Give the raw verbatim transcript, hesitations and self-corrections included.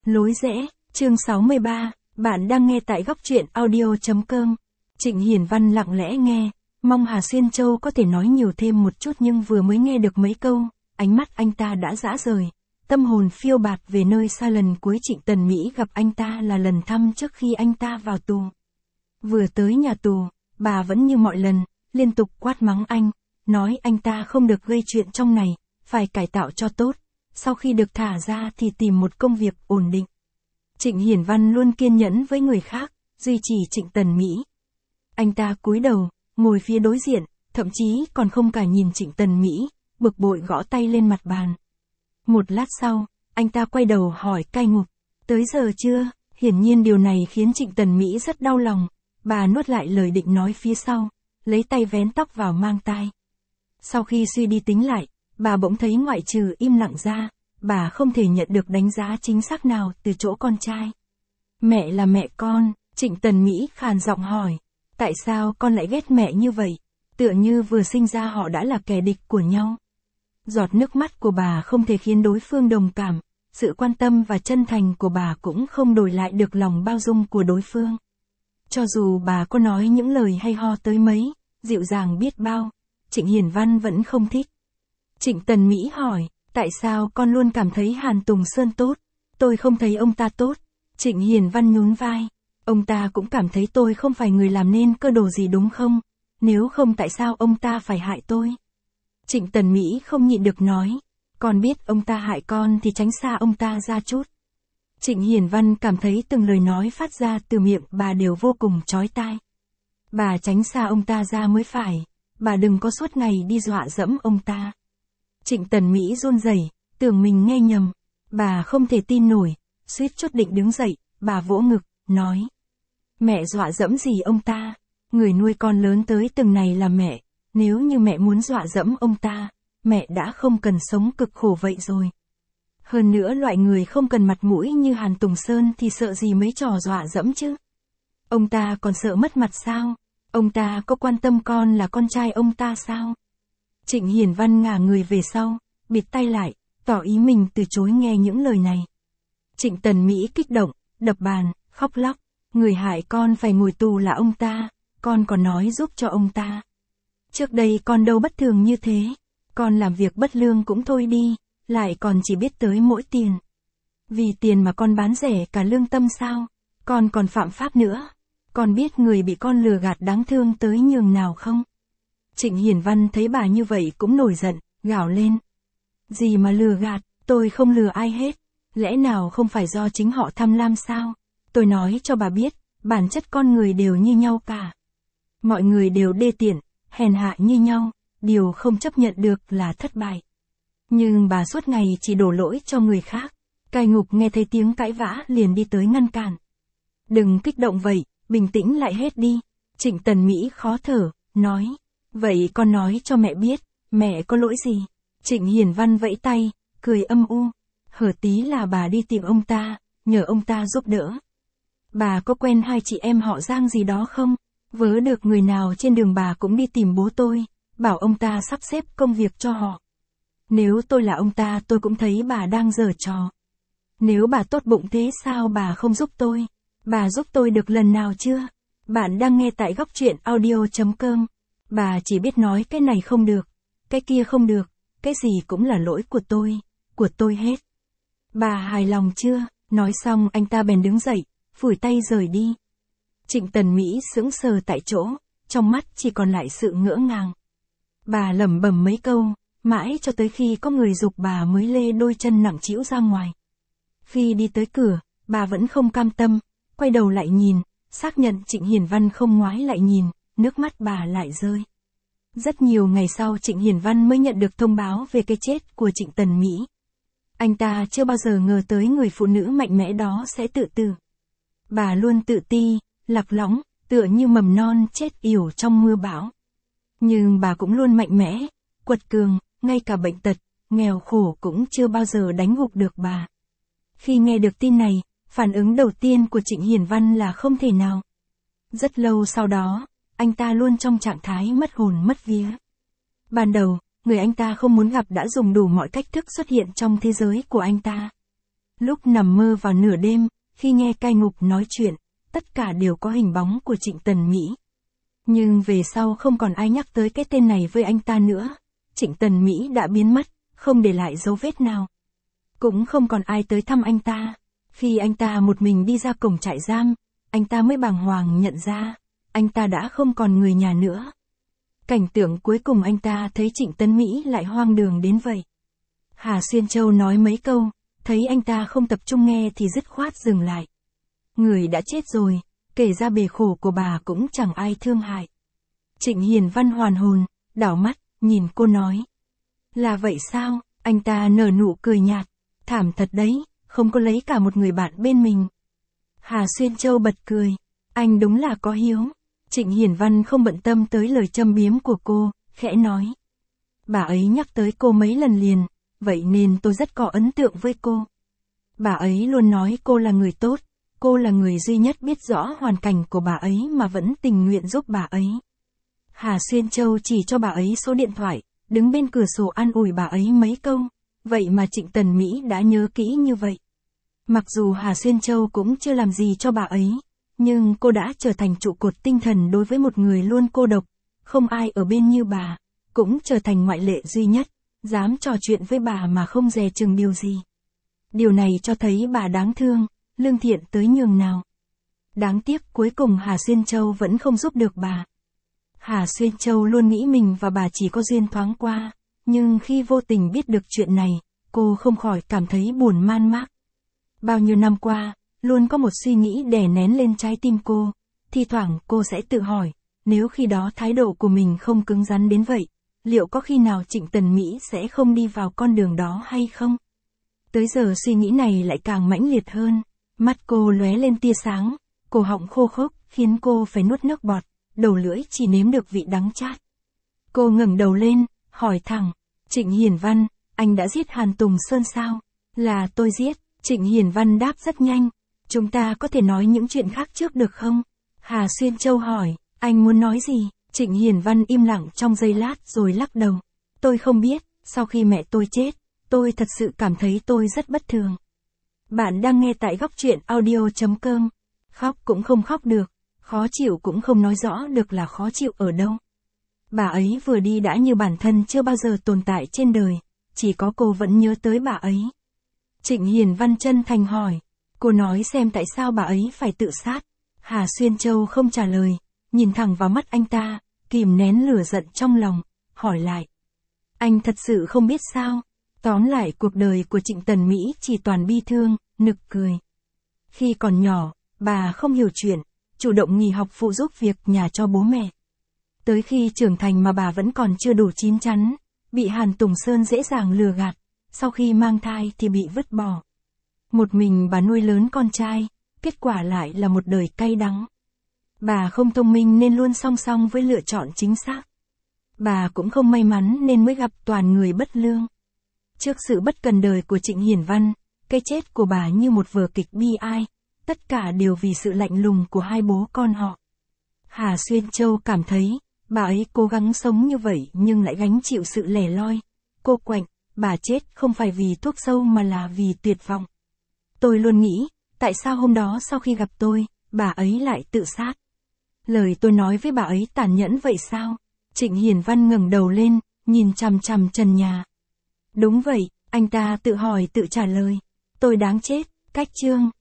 Lối rẽ, chương sáu mươi ba, bạn đang nghe tại góc truyện audio.com. Trịnh Hiển Văn lặng lẽ nghe, mong Hà Xuyên Châu có thể nói nhiều thêm một chút nhưng vừa mới nghe được mấy câu, ánh mắt anh ta đã rã rời. Tâm hồn phiêu bạt về nơi xa. Lần cuối Trịnh Tần Mỹ gặp anh ta là lần thăm trước khi anh ta vào tù. Vừa tới nhà tù, bà vẫn như mọi lần, liên tục quát mắng anh, nói anh ta không được gây chuyện trong này, phải cải tạo cho tốt. Sau khi được thả ra thì tìm một công việc ổn định. Trịnh Hiển Văn luôn kiên nhẫn với người khác, duy trì Trịnh Tần Mỹ. Anh ta cúi đầu, ngồi phía đối diện, thậm chí còn không cả nhìn Trịnh Tần Mỹ, bực bội gõ tay lên mặt bàn. Một lát sau, anh ta quay đầu hỏi cai ngục, tới giờ chưa? Hiển nhiên điều này khiến Trịnh Tần Mỹ rất đau lòng, bà nuốt lại lời định nói phía sau, lấy tay vén tóc vào mang tai. Sau khi suy đi tính lại, bà bỗng thấy ngoại trừ im lặng ra, bà không thể nhận được đánh giá chính xác nào từ chỗ con trai. Mẹ là mẹ con, Trịnh Tần Mỹ khàn giọng hỏi, tại sao con lại ghét mẹ như vậy? Tựa như vừa sinh ra họ đã là kẻ địch của nhau. Giọt nước mắt của bà không thể khiến đối phương đồng cảm, sự quan tâm và chân thành của bà cũng không đổi lại được lòng bao dung của đối phương. Cho dù bà có nói những lời hay ho tới mấy, dịu dàng biết bao, Trịnh Hiển Văn vẫn không thích. Trịnh Tần Mỹ hỏi, tại sao con luôn cảm thấy Hàn Tùng Sơn tốt? Tôi không thấy ông ta tốt. Trịnh Hiển Văn nhún vai, ông ta cũng cảm thấy tôi không phải người làm nên cơ đồ gì đúng không? Nếu không tại sao ông ta phải hại tôi? Trịnh Tần Mỹ không nhịn được nói, con biết ông ta hại con thì tránh xa ông ta ra chút. Trịnh Hiển Văn cảm thấy từng lời nói phát ra từ miệng bà đều vô cùng chói tai. Bà tránh xa ông ta ra mới phải, bà đừng có suốt ngày đi dọa dẫm ông ta. Trịnh Tần Mỹ run rẩy, tưởng mình nghe nhầm, bà không thể tin nổi, suýt chút định đứng dậy, bà vỗ ngực, nói. Mẹ dọa dẫm gì ông ta, người nuôi con lớn tới từng này là mẹ, nếu như mẹ muốn dọa dẫm ông ta, mẹ đã không cần sống cực khổ vậy rồi. Hơn nữa loại người không cần mặt mũi như Hàn Tùng Sơn thì sợ gì mấy trò dọa dẫm chứ. Ông ta còn sợ mất mặt sao? Ông ta có quan tâm con là con trai ông ta sao? Trịnh Hiển Văn ngả người về sau, bịt tay lại, tỏ ý mình từ chối nghe những lời này. Trịnh Tần Mỹ kích động, đập bàn, khóc lóc, người hại con phải ngồi tù là ông ta, con còn nói giúp cho ông ta. Trước đây con đâu bất thường như thế, con làm việc bất lương cũng thôi đi, lại còn chỉ biết tới mỗi tiền. Vì tiền mà con bán rẻ cả lương tâm sao, con còn phạm pháp nữa. Con biết người bị con lừa gạt đáng thương tới nhường nào không? Trịnh Hiển Văn thấy bà như vậy cũng nổi giận, gào lên. Gì mà lừa gạt, tôi không lừa ai hết. Lẽ nào không phải do chính họ tham lam sao? Tôi nói cho bà biết, bản chất con người đều như nhau cả. Mọi người đều đê tiện, hèn hạ như nhau, điều không chấp nhận được là thất bại. Nhưng bà suốt ngày chỉ đổ lỗi cho người khác. Cai ngục nghe thấy tiếng cãi vã liền đi tới ngăn cản. Đừng kích động vậy, bình tĩnh lại hết đi. Trịnh Tần Mỹ khó thở, nói. Vậy con nói cho mẹ biết, mẹ có lỗi gì? Trịnh Hiển Văn vẫy tay, cười âm u. Hở tí là bà đi tìm ông ta, nhờ ông ta giúp đỡ. Bà có quen hai chị em họ Giang gì đó không? Vớ được người nào trên đường bà cũng đi tìm bố tôi, bảo ông ta sắp xếp công việc cho họ. Nếu tôi là ông ta tôi cũng thấy bà đang giở trò. Nếu bà tốt bụng thế sao bà không giúp tôi? Bà giúp tôi được lần nào chưa? Bạn đang nghe tại góc truyện audio.com. Bà chỉ biết nói cái này không được, cái kia không được, cái gì cũng là lỗi của tôi, của tôi hết. Bà hài lòng chưa? Nói xong anh ta bèn đứng dậy, phủi tay rời đi. Trịnh Tần Mỹ sững sờ tại chỗ, trong mắt chỉ còn lại sự ngỡ ngàng. Bà lẩm bẩm mấy câu, mãi cho tới khi có người giục bà mới lê đôi chân nặng trĩu ra ngoài. Khi đi tới cửa, bà vẫn không cam tâm, quay đầu lại nhìn, xác nhận Trịnh Hiển Văn không ngoái lại nhìn, nước mắt bà lại rơi. Rất nhiều ngày sau Trịnh Hiển Văn mới nhận được thông báo về cái chết của Trịnh Tần Mỹ. Anh ta chưa bao giờ ngờ tới người phụ nữ mạnh mẽ đó sẽ tự tử. Bà luôn tự ti, lạc lõng, tựa như mầm non chết yểu trong mưa bão. Nhưng bà cũng luôn mạnh mẽ, quật cường, ngay cả bệnh tật, nghèo khổ cũng chưa bao giờ đánh gục được bà. Khi nghe được tin này, phản ứng đầu tiên của Trịnh Hiển Văn là không thể nào. Rất lâu sau đó, anh ta luôn trong trạng thái mất hồn mất vía. Ban đầu, người anh ta không muốn gặp đã dùng đủ mọi cách thức xuất hiện trong thế giới của anh ta. Lúc nằm mơ vào nửa đêm, khi nghe cai ngục nói chuyện, tất cả đều có hình bóng của Trịnh Tần Mỹ. Nhưng về sau không còn ai nhắc tới cái tên này với anh ta nữa. Trịnh Tần Mỹ đã biến mất, không để lại dấu vết nào. Cũng không còn ai tới thăm anh ta. Khi anh ta một mình đi ra cổng trại giam, anh ta mới bàng hoàng nhận ra, anh ta đã không còn người nhà nữa. Cảnh tượng cuối cùng anh ta thấy Trịnh Tấn Mỹ lại hoang đường đến vậy. Hà Xuyên Châu nói mấy câu, thấy anh ta không tập trung nghe thì dứt khoát dừng lại. Người đã chết rồi, kể ra bề khổ của bà cũng chẳng ai thương hại. Trịnh Hiền Văn hoàn hồn, đảo mắt, nhìn cô nói. Là vậy sao? Anh ta nở nụ cười nhạt. Thảm thật đấy, không có lấy cả một người bạn bên mình. Hà Xuyên Châu bật cười. Anh đúng là có hiếu. Trịnh Hiền Văn không bận tâm tới lời châm biếm của cô, khẽ nói. Bà ấy nhắc tới cô mấy lần liền, vậy nên tôi rất có ấn tượng với cô. Bà ấy luôn nói cô là người tốt, cô là người duy nhất biết rõ hoàn cảnh của bà ấy mà vẫn tình nguyện giúp bà ấy. Hà Xuyên Châu chỉ cho bà ấy số điện thoại, đứng bên cửa sổ an ủi bà ấy mấy câu, vậy mà Trịnh Tần Mỹ đã nhớ kỹ như vậy. Mặc dù Hà Xuyên Châu cũng chưa làm gì cho bà ấy, nhưng cô đã trở thành trụ cột tinh thần đối với một người luôn cô độc, không ai ở bên như bà, cũng trở thành ngoại lệ duy nhất, dám trò chuyện với bà mà không dè chừng điều gì. Điều này cho thấy bà đáng thương, lương thiện tới nhường nào. Đáng tiếc cuối cùng Hà Xuyên Châu vẫn không giúp được bà. Hà Xuyên Châu luôn nghĩ mình và bà chỉ có duyên thoáng qua, nhưng khi vô tình biết được chuyện này, cô không khỏi cảm thấy buồn man mác. Bao nhiêu năm qua, luôn có một suy nghĩ đè nén lên trái tim cô, thi thoảng cô sẽ tự hỏi, nếu khi đó thái độ của mình không cứng rắn đến vậy, liệu có khi nào Trịnh Tần Mỹ sẽ không đi vào con đường đó hay không? Tới giờ suy nghĩ này lại càng mãnh liệt hơn, mắt cô lóe lên tia sáng, cổ họng khô khốc, khiến cô phải nuốt nước bọt, đầu lưỡi chỉ nếm được vị đắng chát. Cô ngẩng đầu lên, hỏi thẳng, Trịnh Hiền Văn, anh đã giết Hàn Tùng Sơn sao? Là tôi giết. Trịnh Hiền Văn đáp rất nhanh, chúng ta có thể nói những chuyện khác trước được không? Hà Xuyên Châu hỏi, anh muốn nói gì? Trịnh Hiền Văn im lặng trong giây lát rồi lắc đầu. Tôi không biết, sau khi mẹ tôi chết, tôi thật sự cảm thấy tôi rất bất thường. Bạn đang nghe tại góc truyện audio chấm com. Khóc cũng không khóc được, khó chịu cũng không nói rõ được là khó chịu ở đâu. Bà ấy vừa đi đã như bản thân chưa bao giờ tồn tại trên đời, chỉ có cô vẫn nhớ tới bà ấy. Trịnh Hiền Văn chân thành hỏi, cô nói xem tại sao bà ấy phải tự sát. Hà Xuyên Châu không trả lời, nhìn thẳng vào mắt anh ta, kìm nén lửa giận trong lòng, hỏi lại. Anh thật sự không biết sao? Tóm lại cuộc đời của Trịnh Tần Mỹ chỉ toàn bi thương, nực cười. Khi còn nhỏ, bà không hiểu chuyện, chủ động nghỉ học phụ giúp việc nhà cho bố mẹ. Tới khi trưởng thành mà bà vẫn còn chưa đủ chín chắn, bị Hàn Tùng Sơn dễ dàng lừa gạt. Sau khi mang thai thì bị vứt bỏ. Một mình bà nuôi lớn con trai, kết quả lại là một đời cay đắng. Bà không thông minh nên luôn song song với lựa chọn chính xác. Bà cũng không may mắn nên mới gặp toàn người bất lương. Trước sự bất cần đời của Trịnh Hiền Văn, cái chết của bà như một vở kịch bi ai, tất cả đều vì sự lạnh lùng của hai bố con họ. Hà Xuyên Châu cảm thấy, bà ấy cố gắng sống như vậy nhưng lại gánh chịu sự lẻ loi, cô quạnh. Bà chết không phải vì thuốc sâu mà là vì tuyệt vọng. Tôi luôn nghĩ, tại sao hôm đó sau khi gặp tôi, bà ấy lại tự sát? Lời tôi nói với bà ấy tàn nhẫn vậy sao? Trịnh Hiền Văn ngẩng đầu lên, nhìn chằm chằm trần nhà. Đúng vậy, anh ta tự hỏi tự trả lời. Tôi đáng chết, cách chương.